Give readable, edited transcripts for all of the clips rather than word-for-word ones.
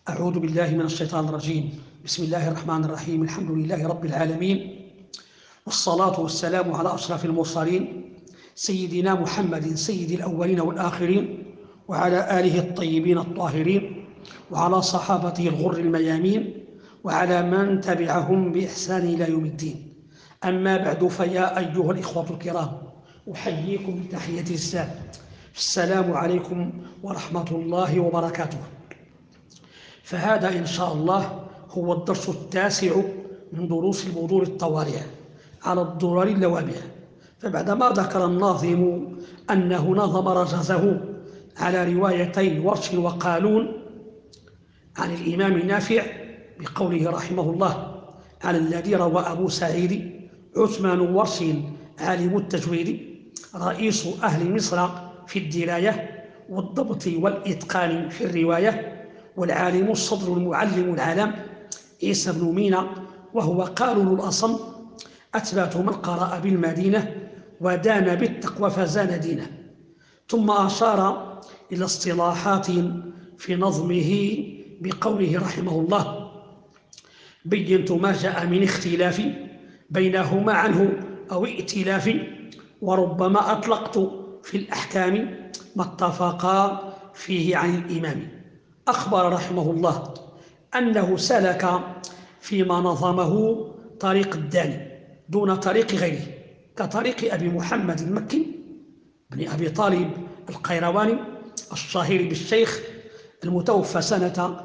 أعوذ بالله من الشيطان الرجيم. بسم الله الرحمن الرحيم. الحمد لله رب العالمين، والصلاة والسلام على أشرف المرسلين سيدنا محمد سيد الأولين والآخرين، وعلى آله الطيبين الطاهرين، وعلى صحابته الغر الميامين، وعلى من تبعهم بإحسان إلى يوم الدين. أما بعد، فيا أيها الإخوة الكرام، أحييكم بتحية الإسلام. السلام عليكم ورحمة الله وبركاته. فهذا إن شاء الله هو الدرس التاسع من دروس البذور الطوالع على الدرر اللوامع. فبعدما ذكر الناظم أنه نظم رجزه على روايتين ورش وقالون عن الإمام نافع بقوله رحمه الله على الذي روى أبو سعيد: عثمان ورش عالم التجويد، رئيس أهل مصر في الدراية والضبط والإتقان في الرواية، والعالم الصدر المعلم العالم عيسى بن مينا، وهو قالون الأصم، أثبت من قرأ بالمدينة ودان بالتقوى فزان دينه. ثم أشار إلى اصطلاحات في نظمه بقوله رحمه الله: بينت ما جاء من اختلاف بينهما عنه أو ائتلاف، وربما أطلقت في الأحكام ما اتفقا فيه عن الإمام. أخبر رحمه الله أنه سلك فيما نظمه طريق الداني دون طريق غيره، كطريق أبي محمد المكي بن أبي طالب القيرواني الشهير بالشيخ، المتوفى سنة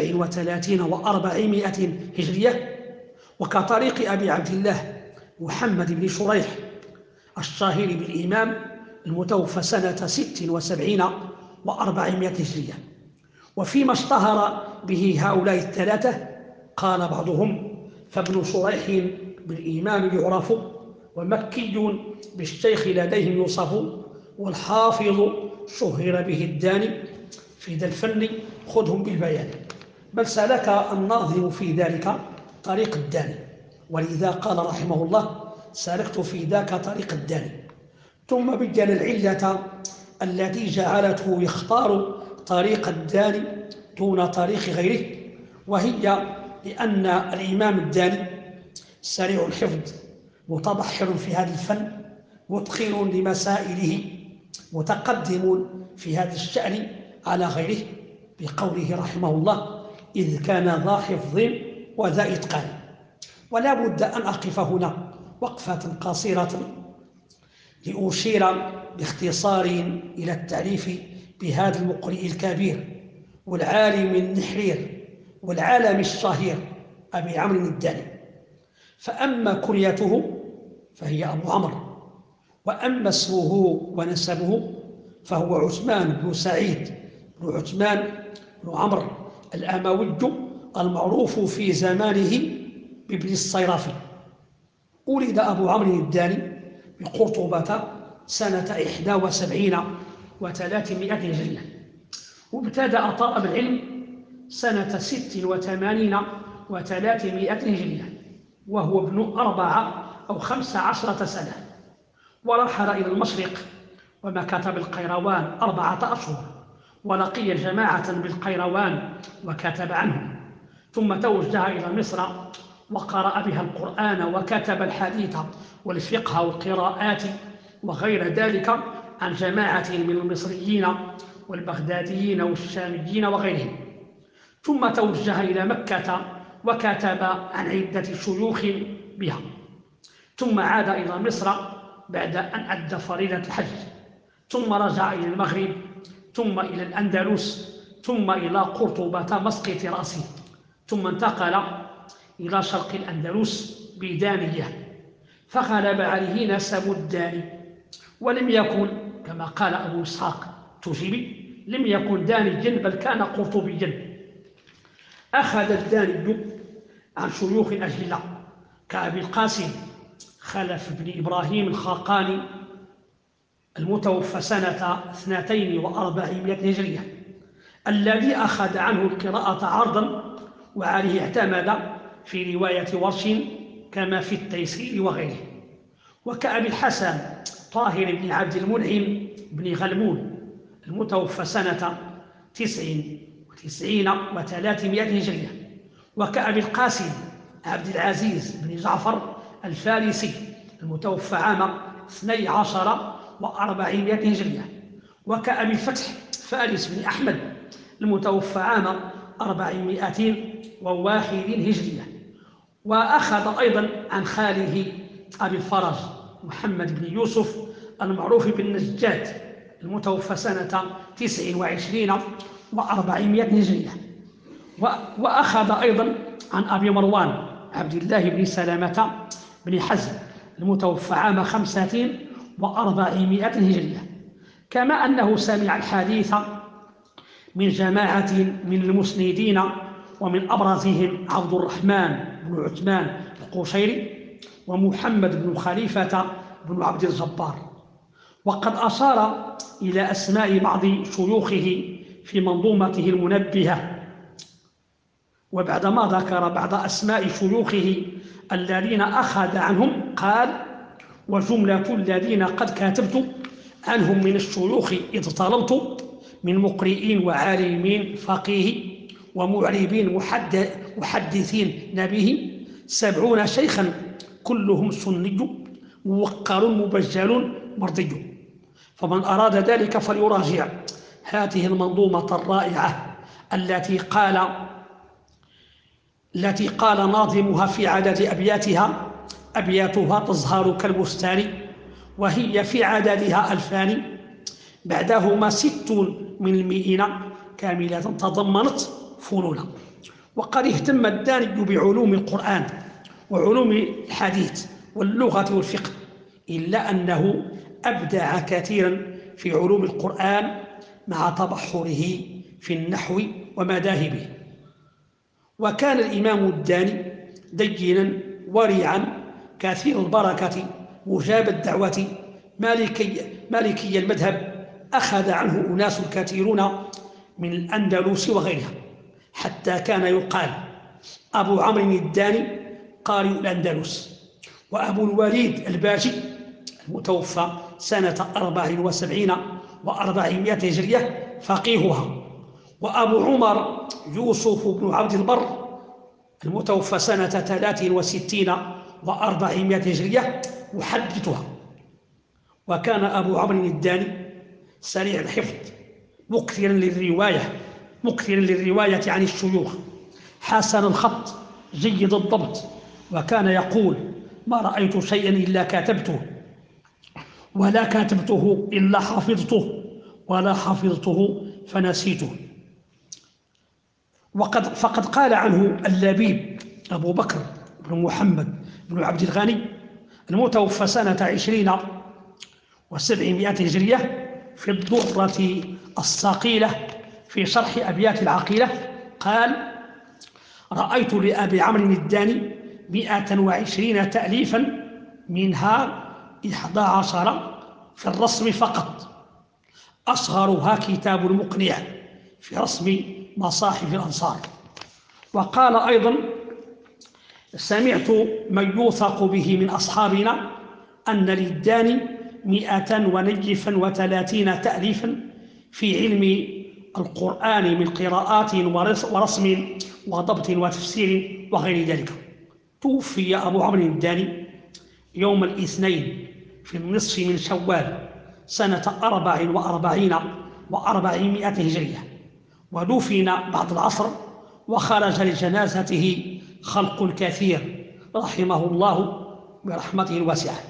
37 و400 هجرية، وكطريق أبي عبد الله محمد بن شريح الشهير بالإمام، المتوفى سنة 76 و400 هجرية. وفيما اشتهر به هؤلاء الثلاثة قال بعضهم: فابن شريح بالإمام يعرف، ومكي بالشيخ لديهم يوصف، والحافظ شهر به الداني، في ذا الفن خذهم بالبيان. بل سلك الناظم في ذلك طريق الداني، ولذا قال رحمه الله: سلكت في ذاك طريق الداني. ثم بين العلة التي جعلته يختار طريق الداني دون طريق غيره، وهي لأن الإمام الداني سريع الحفظ، متبحر في هذا الفن، متقن لمسائله، متقدم في هذا الشأن على غيره، بقوله رحمه الله: إذ كان ذا حفظ وذا إتقان. ولا بد أن أقف هنا وقفة قصيرة لأشير باختصار إلى التعريف بهذا المقرئ الكبير والعالم النحرير والعالم الشهير أبي عمرو الداني. فأما كنيته فهي أبو عمرو، وأما اسمه ونسبه فهو عثمان بن سعيد بن عثمان بن عمرو الأموي، المعروف في زمانه بابن الصيرافي. ولد أبو عمرو الداني بقرطبة سنة 71 و300 هجرية، وابتدأ طلب العلم سنة 86 و300 هجرية، وهو ابن 4 أو 15 سنة، ورحل إلى المشرق ومكث بالقيروان 4 أشهر، ولقي جماعة بالقيروان وكتب عنهم، ثم توجه إلى مصر وقرأ بها القرآن وكتب الحديث والفقه والقراءات وغير ذلك عن جماعة من المصريين والبغداديين والشاميين وغيرهم. ثم توجه إلى مكة وكتب عن عدة شيوخ بها، ثم عاد إلى مصر بعد أن أدى فريضة الحج، ثم رجع إلى المغرب، ثم إلى الأندلس، ثم إلى قرطبة مسقط رأسه، ثم انتقل إلى شرق الأندلس بدانية، فغلب عليه نسب الداني، ولم يكن كما قال أبو إسحاق تجيبي لم يكن دانيا بل كان قرطبيا. أخذ الداني عن شيوخ أجلة كأبي القاسم خلف بن إبراهيم الخاقاني، المتوفى سنة 42 هجرية، الذي أخذ عنه القراءة عرضا، وعليه اعتمد في رواية ورش كما في التيسير وغيره. وكأبي الحسن طاهر بن عبد المنعم بن غلمون، المتوفى سنة و300 هجرية. وكأبي القاسم عبد العزيز بن جعفر الفارسي المتوفى عام 12 و400 هجرية. وكأبي الفتح فارس بن أحمد المتوفى عام 401 هجرية. وأخذ أيضا عن خاله أبي الفرج محمد بن يوسف المعروف بالنجاد المتوفى سنة 29 و400 هجرية. وأخذ أيضا عن أبي مروان عبد الله بن سلامة بن حزم المتوفى عام 45 و400 هجرية. كما أنه سمع الحديث من جماعة من المسندين ومن أبرزهم عبد الرحمن بن عثمان القشيري ومحمد بن خليفة بن عبد الجبار. وقد أشار إلى أسماء بعض شيوخه في منظومته المنبهة، وبعدما ذكر بعض أسماء شيوخه الذين أخذ عنهم قال: وجملة الذين قد كاتبت عنهم من الشيوخ إذ طلبت من مقرئين وعالمين فقيه ومعربين محدثين نبيه 70 شيخا كلهم سني موقر مبجل مرضي. فمن أراد ذلك فليراجع هذه المنظومة الرائعة التي قال ناظمها في عدد أبياتها تظهر كالبستان، وهي في عددها 2000 بعدهما 60 من المئين كاملة تضمنت فنونا. وقد اهتم الداني بعلوم القرآن وعلوم الحديث واللغة والفقه، إلا أنه أبدع كثيرا في علوم القرآن مع تبحره في النحو ومذاهبه. وكان الإمام الداني دينا ورعا كثير البركة مجاب الدعوة مالكي المذهب، أخذ عنه أناس كثيرون من الأندلس وغيرها، حتى كان يقال أبو عمرو الداني قارئ الأندلس، وأبو الوليد الباجي المتوفى سنة 74 و400 هجرية فقيهها، وأبو عمر يوسف بن عبد البر المتوفى سنة 63 و400 هجرية محدثها. وكان أبو عمرو الداني سريع الحفظ مكثرا للرواية عن الشيوخ، حسن الخط جيد الضبط، وكان يقول: ما رأيت شيئا إلا كاتبته، ولا كاتبته إلا حفظته، ولا حفظته فنسيته. فقد قال عنه اللبيب أبو بكر بن محمد بن عبد الغني المتوفى سنة 20 و700 هجرية في الضرة الصقيلة في شرح أبيات العقيلة قال: رأيت لأبي عمرو الداني 120 تأليفا، منها 11 في الرسم فقط، أصغرها كتاب المقنع في رسم مصاحف الأنصار. وقال أيضا: سمعت من يوثق به من أصحابنا أن للداني 130 تأليفا في علم القرآن من قراءات ورسم وضبط وتفسير وغير ذلك. توفي أبو عمرو الداني يوم الاثنين في النصف من شوال سنة 44 و400 هجرية، ودفن بعد العصر، وخرج لجنازته خلق كثير رحمه الله برحمته الواسعة.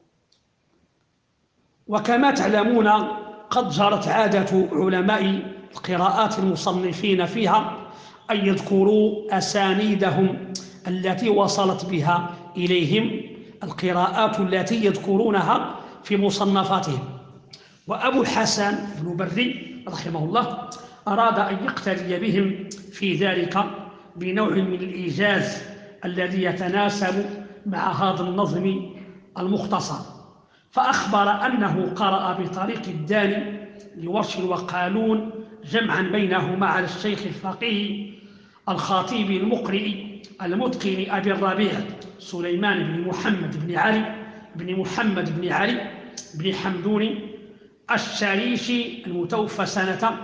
وكما تعلمون قد جرت عادة علماء القراءات المصنفين فيها أن يذكروا أسانيدهم التي وصلت بها إليهم القراءات التي يذكرونها في مصنفاتهم. وأبو الحسن بن بري رحمه الله أراد أن يقتدي بهم في ذلك بنوع من الإيجاز الذي يتناسب مع هذا النظم المختصر، فأخبر أنه قرأ بطريق الداني لورش وقالون جمعا بينهما على الشيخ الفقيه الخطيب المقرئ المتقن أبي الربيع سليمان بن محمد بن علي بن محمد بن علي بن حمدون الشريشي المتوفى سنة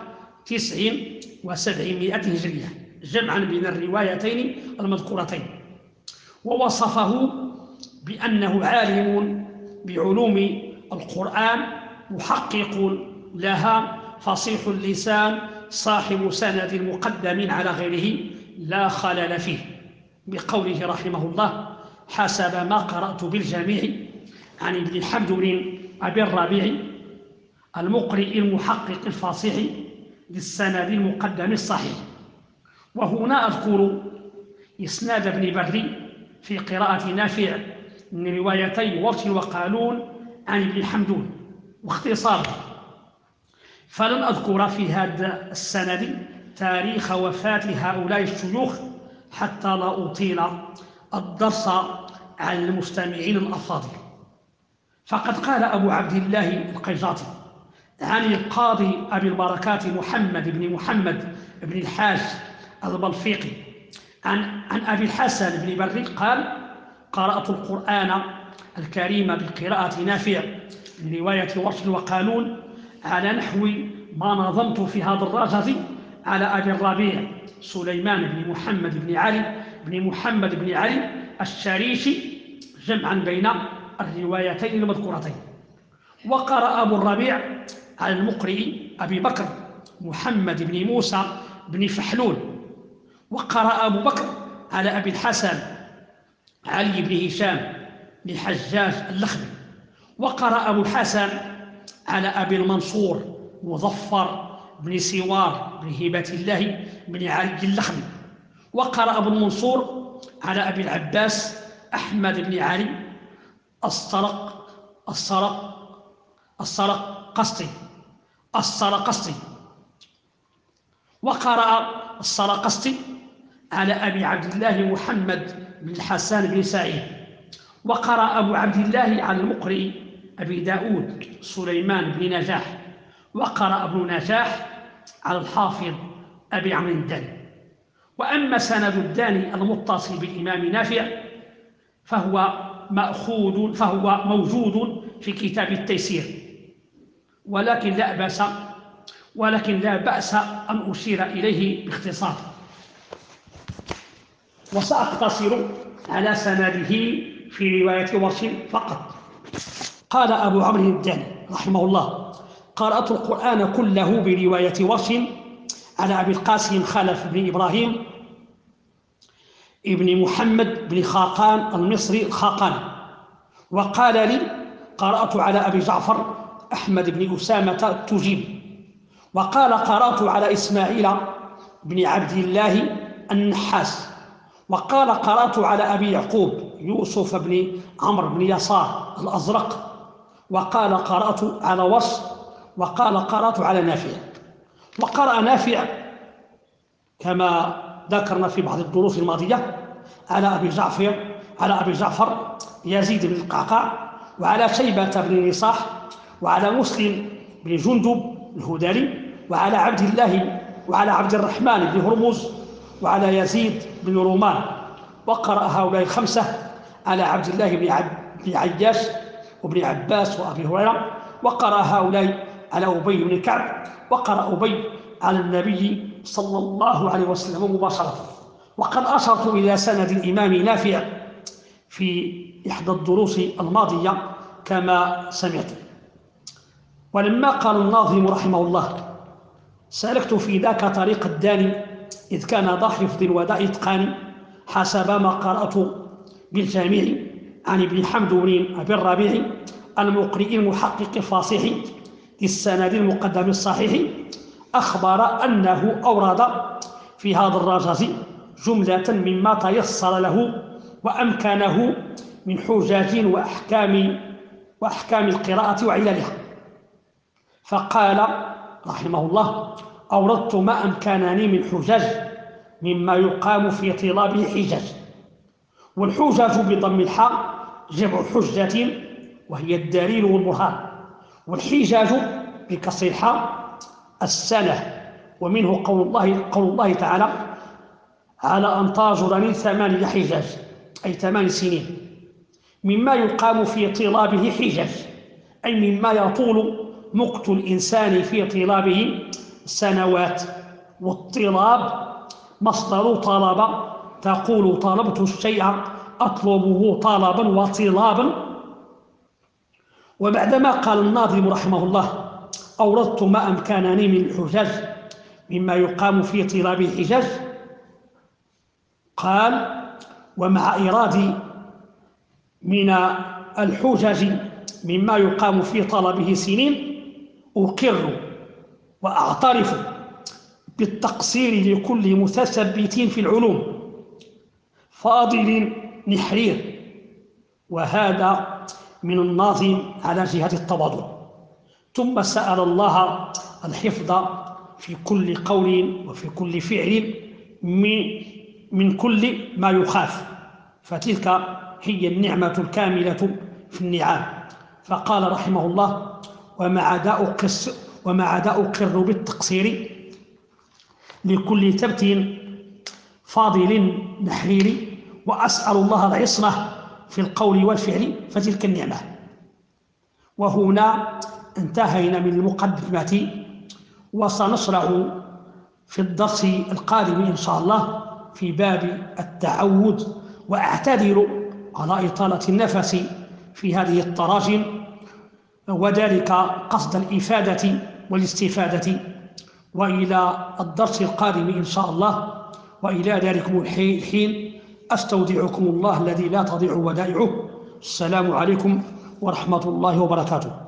و700 هجرية، جمعا بين الروايتين المذكورتين. ووصفه بأنه عالم بعلوم القرآن، محقق لها، فصيح اللسان، صاحب سند مقدم على غيره لا خلل فيه، بقوله رحمه الله: حسب ما قرأت بالجميع عن ابن حمدون أبي الربيع المقرئ المحقق الفصيح للسند المقدم الصحيح. وهنا أذكر إسناد ابن بدر في قراءة نافع من روايتي ورش وقالون عن ابن حمدون، واختصاره، فلن أذكر في هذا السند تاريخ وفاة هؤلاء الشيوخ حتى لا أطيل الدرس على المستمعين الأفاضل. فقد قال أبو عبد الله القيجاطي عن القاضي أبي البركات محمد بن الحاج البلفيقي عن أبي الحسن بن بري قال: قرأت القرآن الكريم بقراءة نافع من رواية ورش وقالون على نحو ما نظمت في هذا الرجز على أبي الربيع سليمان بن محمد بن علي الشريشي، جمعا بين الروايتين المذكورتين. وقرأ أبو الربيع على المقرئ أبي بكر محمد بن موسى بن فحلول. وقرأ أبو بكر على أبي الحسن علي بن هشام بن حجاج اللخمي. وقرأ أبو الحسن على أبي المنصور مظفر بن سوار بن هبة الله بن علي اللخمي. وقرأ أبو المنصور على أبي العباس أحمد بن علي السرقسطي. وقرأ السرقسطي على أبي عبد الله محمد بن الحسن بن سعيد. وقرأ أبو عبد الله على المقرئ أبي داود سليمان بن نجاح. وقرأ ابن نجاح على الحافظ أبي عمرو الداني. وأما سند الداني المتصل بالإمام نافع فهو موجود في كتاب التيسير، ولكن لا بأس أن أشير إليه باختصار، وسأقتصر على سنده في رواية ورش فقط. قال أبو عمرو الداني رحمه الله: قرأت القرآن كله برواية ورش على أبي القاسم خلف بن إبراهيم ابن محمد بن خاقان المصري الخاقاني. وقال لي: قرأت على أبي جعفر أحمد بن أسامة التجيبي. وقال: قرأت على إسماعيل بن عبد الله النحاس. وقال: قرأت على أبي يعقوب يوسف بن عمرو بن يسار الأزرق. وقال: قرأت على ورش. وقال: قرأت على نافع. وقرأ نافع كما ذكرنا في بعض الدروس الماضية على أبي جعفر يزيد بن القعقاع، وعلى شيبة بن نصاح، وعلى مسلم بن جندب الهذلي، وعلى عبد الرحمن بن هرمز، وعلى يزيد بن رومان. وقرأ هؤلاء الخمسة على عبد الله بن عياش وابن عباس وأبي هريرة. وقرأ هؤلاء على أبي بن كعب. وقرأ أبي على النبي صلى الله عليه وسلم مباشرة. وقد أشرت إلى سند الإمام نافع في إحدى الدروس الماضية كما سمعت. ولما قال الناظم رحمه الله: سلكت في ذاك طريق الداني إذ كان ذا حفظ وذا إتقان، حسب ما قرأت بالجميع عن ابن حمدون أبي الربيع المقرئ المحقق الفاصح للسند المقدم الصحيح، أخبر أنه أورد في هذا الرجز جملة مما تيسر له وأمكنه من حجاج وأحكام القراءة وعللها. فقال رحمه الله: أوردت ما أمكنني من حجاج مما يقام في طلابه حجاج. والحجاج بضم الحاء جمع حجة وهي الدليل والبرهان، والحجاج بكسر الحاء السنة. ومنه قول الله تعالى: على أن تاجرني 8 حجاج، أي 8 سنين. مما يقام في طلابه حجاج، أي مما يطول مقت الإنسان في طلابه سنوات. واضطراب مصدر طلب، تقول طلبت الشيء أطلبه طلبا وطلابا. وبعدما قال الناظم رحمه الله: أوردت ما أمكنني من الحجج مما يقام في طلاب الحجج، قال: ومع إيرادي من الحجج مما يقام في طلبه سنين، أقر وأعترف بالتقصير لكل متثبت في العلوم فاضل نحرير. وهذا من الناظم على جهة التواضع. ثم سأل الله الحفظ في كل قول وفي كل فعل من كل ما يخاف، فتلك هي النعمة الكاملة في النعام. فقال رحمه الله: ومع ذا أقر بالتقصير لكل تبت فاضل نحرير، وأسأل الله العصمة في القول والفعل، فتلك النعمة. وهنا انتهينا من المقدمة، وسنشرع في الدرس القادم إن شاء الله في باب التعود. وأعتذر على إطالة النفس في هذه التراجم، وذلك قصد الإفادة والاستفادة. وإلى الدرس القادم إن شاء الله، وإلى ذلكم الحين أستودعكم الله الذي لا تضيع ودائعه. السلام عليكم ورحمة الله وبركاته.